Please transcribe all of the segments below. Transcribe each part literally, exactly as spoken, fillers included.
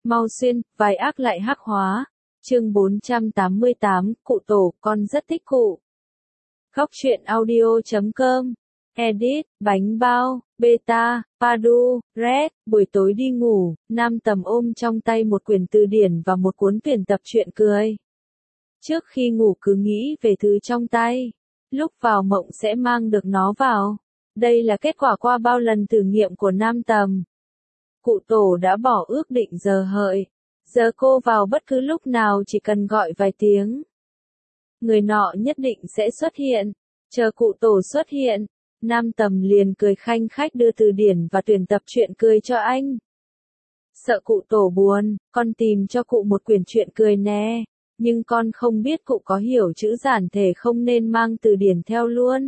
Mau xuyên, vai ác lại hắc hóa. Chương bốn trăm tám mươi tám, cụ tổ, con rất thích cụ. Góc truyện audio chấm com. Edit, bánh bao, beta, padu, red. Buổi tối đi ngủ, Nam Tầm ôm trong tay một quyển từ điển và một cuốn tuyển tập truyện cười. Trước khi ngủ cứ nghĩ về thứ trong tay. Lúc vào mộng sẽ mang được nó vào. Đây là kết quả qua bao lần thử nghiệm của Nam Tầm. Cụ tổ đã bỏ ước định giờ hợi. Giờ cô vào bất cứ lúc nào chỉ cần gọi vài tiếng. Người nọ nhất định sẽ xuất hiện. Chờ cụ tổ xuất hiện, Nam Tầm liền cười khanh khách đưa từ điển và tuyển tập truyện cười cho anh. Sợ cụ tổ buồn, con tìm cho cụ một quyển truyện cười nè. Nhưng con không biết cụ có hiểu chữ giản thể không nên mang từ điển theo luôn.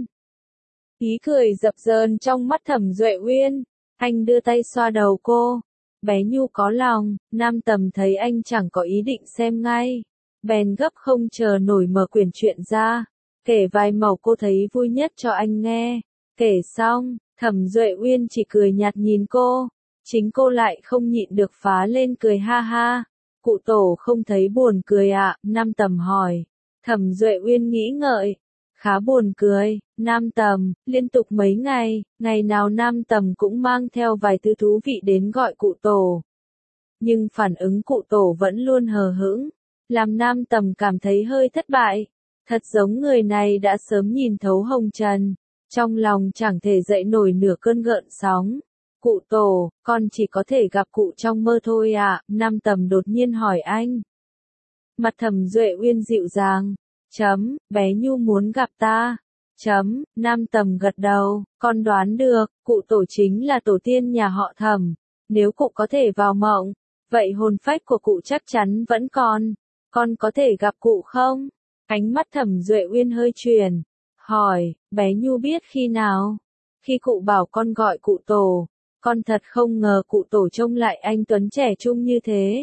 Ý cười dập dờn trong mắt Thẩm Duệ Uyên. Anh đưa tay xoa đầu cô. Bé Nhu có lòng, Nam Tầm thấy anh chẳng có ý định xem ngay. Bèn gấp không chờ nổi mở quyển truyện ra. Kể vài mẩu cô thấy vui nhất cho anh nghe. Kể xong, Thẩm Duệ Uyên chỉ cười nhạt nhìn cô. Chính cô lại không nhịn được phá lên cười ha ha. Cụ tổ không thấy buồn cười ạ? À? Nam Tầm hỏi. Thẩm Duệ Uyên nghĩ ngợi. Khá buồn cười, Nam Tầm, liên tục mấy ngày, ngày nào Nam Tầm cũng mang theo vài thứ thú vị đến gọi cụ tổ. Nhưng phản ứng cụ tổ vẫn luôn hờ hững, làm Nam Tầm cảm thấy hơi thất bại. Thật giống người này đã sớm nhìn thấu hồng trần, trong lòng chẳng thể dậy nổi nửa cơn gợn sóng. Cụ tổ, con chỉ có thể gặp cụ trong mơ thôi ạ? À? Nam Tầm đột nhiên hỏi anh. Mặt Thẩm Duệ Uyên dịu dàng. Chấm, bé Nhu muốn gặp ta. Chấm, Nam Tầm gật đầu, con đoán được, cụ tổ chính là tổ tiên nhà họ Thẩm. Nếu cụ có thể vào mộng, vậy hồn phách của cụ chắc chắn vẫn còn. Con có thể gặp cụ không? Ánh mắt Thẩm Duệ Uyên hơi chuyển. Hỏi, bé Nhu biết khi nào? Khi cụ bảo con gọi cụ tổ. Con thật không ngờ cụ tổ trông lại anh tuấn trẻ trung như thế.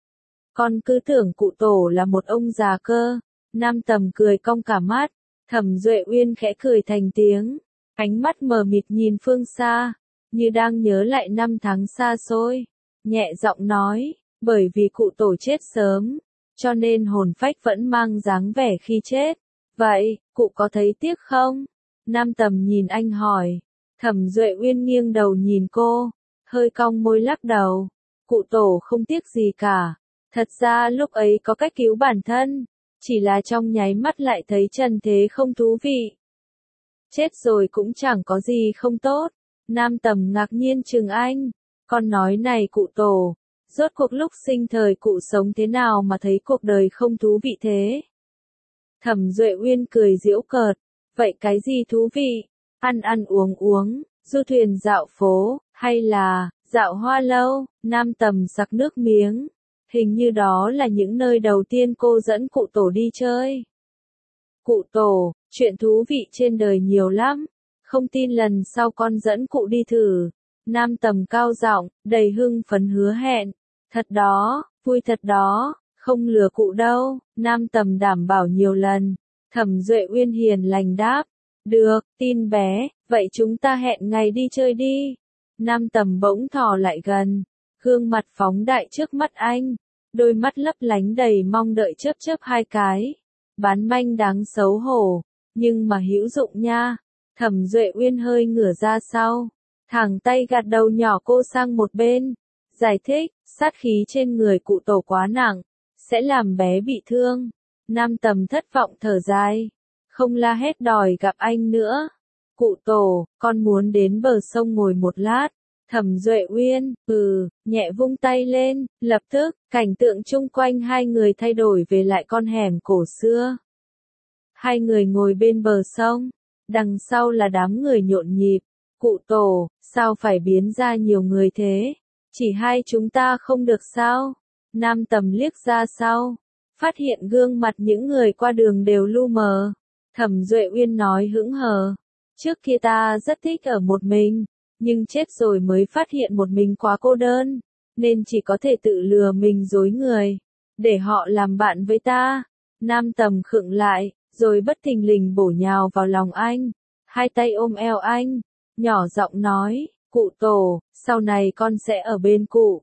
Con cứ tưởng cụ tổ là một ông già cơ. Nam Tầm cười cong cả mắt. Thẩm Duệ Uyên khẽ cười thành tiếng. Ánh mắt mờ mịt nhìn phương xa. Như đang nhớ lại năm tháng xa xôi. Nhẹ giọng nói. Bởi vì cụ tổ chết sớm. Cho nên hồn phách vẫn mang dáng vẻ khi chết. Vậy, cụ có thấy tiếc không? Nam Tầm nhìn anh hỏi. Thẩm Duệ Uyên nghiêng đầu nhìn cô. Hơi cong môi lắc đầu. Cụ tổ không tiếc gì cả. Thật ra lúc ấy có cách cứu bản thân. Chỉ là trong nháy mắt lại thấy trần thế không thú vị. Chết rồi cũng chẳng có gì không tốt. Nam Tầm ngạc nhiên chừng anh. Con nói này cụ tổ. Rốt cuộc lúc sinh thời cụ sống thế nào mà thấy cuộc đời không thú vị thế? Thẩm Duệ Uyên cười giễu cợt. Vậy cái gì thú vị? Ăn ăn uống uống, du thuyền dạo phố, hay là dạo hoa lâu? Nam Tầm sặc nước miếng. Hình như đó là những nơi đầu tiên cô dẫn cụ tổ đi chơi. Cụ tổ, chuyện thú vị trên đời nhiều lắm. Không tin lần sau con dẫn cụ đi thử. Nam Tầm cao giọng, đầy hưng phấn hứa hẹn. Thật đó, vui thật đó, không lừa cụ đâu. Nam Tầm đảm bảo nhiều lần. Thẩm Duệ Uyên hiền lành đáp. Được, tin bé, vậy chúng ta hẹn ngày đi chơi đi. Nam Tầm bỗng thò lại gần. Gương mặt phóng đại trước mắt anh. Đôi mắt lấp lánh đầy mong đợi chớp chớp hai cái. Bán manh đáng xấu hổ. Nhưng mà hữu dụng nha. Thẩm Duệ Uyên hơi ngửa ra sau. Thẳng tay gạt đầu nhỏ cô sang một bên. Giải thích, sát khí trên người cụ tổ quá nặng. Sẽ làm bé bị thương. Nam Tầm thất vọng thở dài. Không la hét đòi gặp anh nữa. Cụ tổ, con muốn đến bờ sông ngồi một lát. Thẩm Duệ Uyên, ừ, nhẹ vung tay lên, lập tức, cảnh tượng chung quanh hai người thay đổi về lại con hẻm cổ xưa. Hai người ngồi bên bờ sông, đằng sau là đám người nhộn nhịp. Cụ tổ, sao phải biến ra nhiều người thế? Chỉ hai chúng ta không được sao? Nam Tầm liếc ra sau, phát hiện gương mặt những người qua đường đều lu mờ. Thẩm Duệ Uyên nói hững hờ. Trước kia ta rất thích ở một mình. Nhưng chết rồi mới phát hiện một mình quá cô đơn, nên chỉ có thể tự lừa mình dối người, để họ làm bạn với ta. Nam Tầm khựng lại, rồi bất thình lình bổ nhào vào lòng anh, hai tay ôm eo anh, nhỏ giọng nói, cụ tổ, sau này con sẽ ở bên cụ,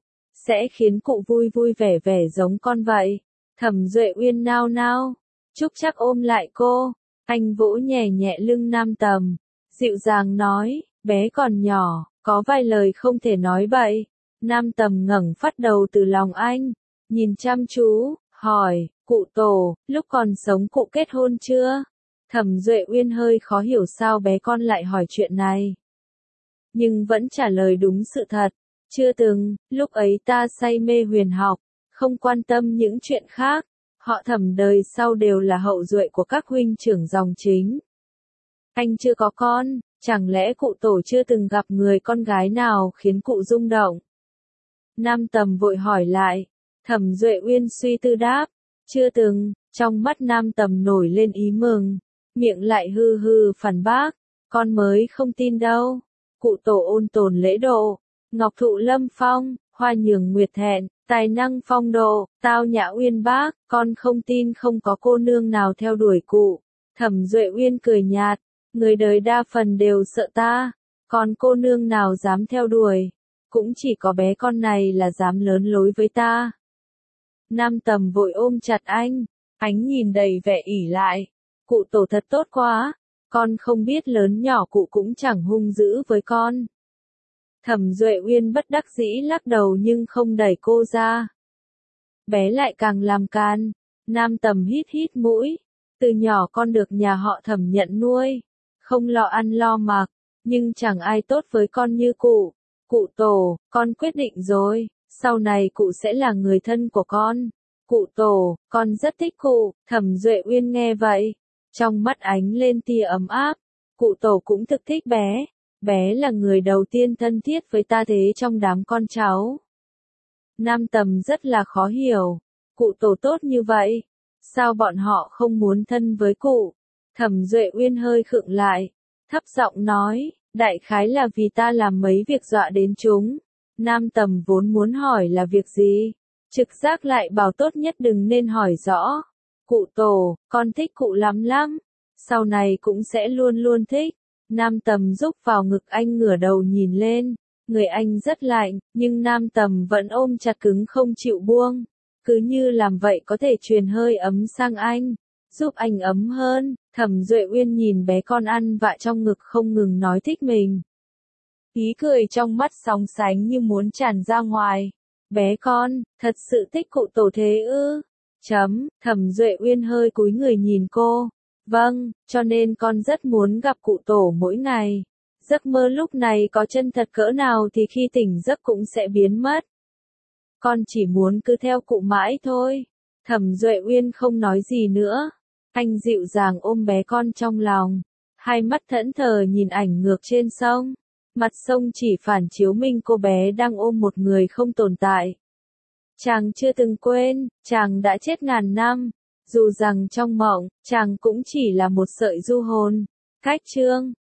sẽ khiến cụ vui vui vẻ vẻ giống con vậy. Thẩm Duệ Uyên nao nao. Trúc Trác ôm lại cô, anh vỗ nhẹ nhẹ lưng Nam Tầm, dịu dàng nói, bé còn nhỏ, có vài lời không thể nói bậy. Nam Tầm ngẩng phát đầu từ lòng anh, nhìn chăm chú, hỏi, cụ tổ, lúc còn sống cụ kết hôn chưa? Thẩm Duệ Uyên hơi khó hiểu sao bé con lại hỏi chuyện này. Nhưng vẫn trả lời đúng sự thật, chưa từng, lúc ấy ta say mê huyền học, không quan tâm những chuyện khác. Họ Thẩm đời sau đều là hậu duệ của các huynh trưởng dòng chính. Anh chưa có con, chẳng lẽ cụ tổ chưa từng gặp người con gái nào khiến cụ rung động? Nam Tầm vội hỏi lại. Thẩm Duệ Uyên suy tư đáp, chưa từng. Trong mắt Nam Tầm nổi lên ý mừng, miệng lại hư hư phản bác, con mới không tin đâu. Cụ tổ ôn tồn lễ độ, ngọc thụ lâm phong, hoa nhường nguyệt thẹn, tài năng phong độ, tao nhã uyên bác, con không tin không có cô nương nào theo đuổi cụ. Thẩm Duệ Uyên cười nhạt, người đời đa phần đều sợ ta, còn cô nương nào dám theo đuổi, cũng chỉ có bé con này là dám lớn lối với ta. Nam Tầm vội ôm chặt anh, ánh nhìn đầy vẻ ỷ lại, cụ tổ thật tốt quá, con không biết lớn nhỏ cụ cũng chẳng hung dữ với con. Thẩm Duệ Uyên bất đắc dĩ lắc đầu nhưng không đẩy cô ra. Bé lại càng làm can. Nam Tầm hít hít mũi. Từ nhỏ con được nhà họ Thẩm nhận nuôi, không lo ăn lo mặc, nhưng chẳng ai tốt với con như cụ. Cụ tổ, con quyết định rồi, sau này cụ sẽ là người thân của con. Cụ tổ, con rất thích cụ. Thẩm Duệ Uyên nghe vậy, trong mắt ánh lên tia ấm áp. Cụ tổ cũng thực thích bé. Bé là người đầu tiên thân thiết với ta thế trong đám con cháu. Nam Tầm rất là khó hiểu. Cụ tổ tốt như vậy, sao bọn họ không muốn thân với cụ? Thẩm Duệ Uyên hơi khựng lại, thấp giọng nói, đại khái là vì ta làm mấy việc dọa đến chúng. Nam Tầm vốn muốn hỏi là việc gì, trực giác lại bảo tốt nhất đừng nên hỏi rõ. Cụ tổ, con thích cụ lắm lắm, sau này cũng sẽ luôn luôn thích. Nam Tầm rúc vào ngực anh ngửa đầu nhìn lên, người anh rất lạnh, nhưng Nam Tầm vẫn ôm chặt cứng không chịu buông, cứ như làm vậy có thể truyền hơi ấm sang anh, giúp anh ấm hơn. Thẩm Duệ Uyên nhìn bé con ăn vạ trong ngực không ngừng nói thích mình. Ý cười trong mắt sóng sánh như muốn tràn ra ngoài. Bé con, thật sự thích cụ tổ thế ư? Chấm, Thẩm Duệ Uyên hơi cúi người nhìn cô. Vâng, cho nên con rất muốn gặp cụ tổ mỗi ngày. Giấc mơ lúc này có chân thật cỡ nào thì khi tỉnh giấc cũng sẽ biến mất. Con chỉ muốn cứ theo cụ mãi thôi. Thẩm Duệ Uyên không nói gì nữa. Anh dịu dàng ôm bé con trong lòng. Hai mắt thẫn thờ nhìn ảnh ngược trên sông. Mặt sông chỉ phản chiếu minh cô bé đang ôm một người không tồn tại. Chàng chưa từng quên, chàng đã chết ngàn năm. Dù rằng trong mộng, chàng cũng chỉ là một sợi du hồn. Cách chương